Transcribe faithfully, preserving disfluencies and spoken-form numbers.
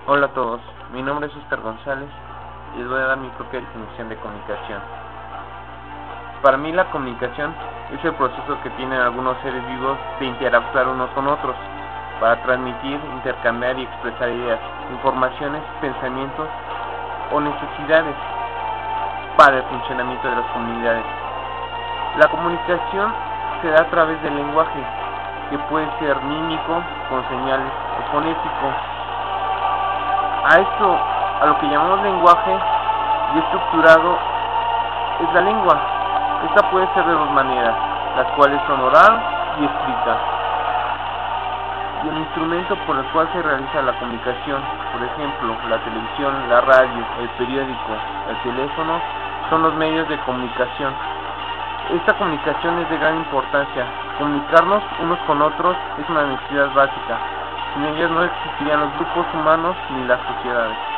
Hola a todos, mi nombre es Oscar González y les voy a dar mi propia definición de comunicación. Para mí la comunicación es el proceso que tienen algunos seres vivos de interactuar unos con otros para transmitir, intercambiar y expresar ideas, informaciones, pensamientos o necesidades para el funcionamiento de las comunidades. La comunicación se da a través del lenguaje, que puede ser mímico, con señales o fonético. A esto, a lo que llamamos lenguaje y estructurado, es la lengua. Esta puede ser de dos maneras, las cuales son oral y escrita. Y el instrumento por el cual se realiza la comunicación, por ejemplo, la televisión, la radio, el periódico, el teléfono, son los medios de comunicación. Esta comunicación es de gran importancia. Comunicarnos unos con otros es una necesidad básica. Sin ellas no existirían los grupos humanos ni las sociedades.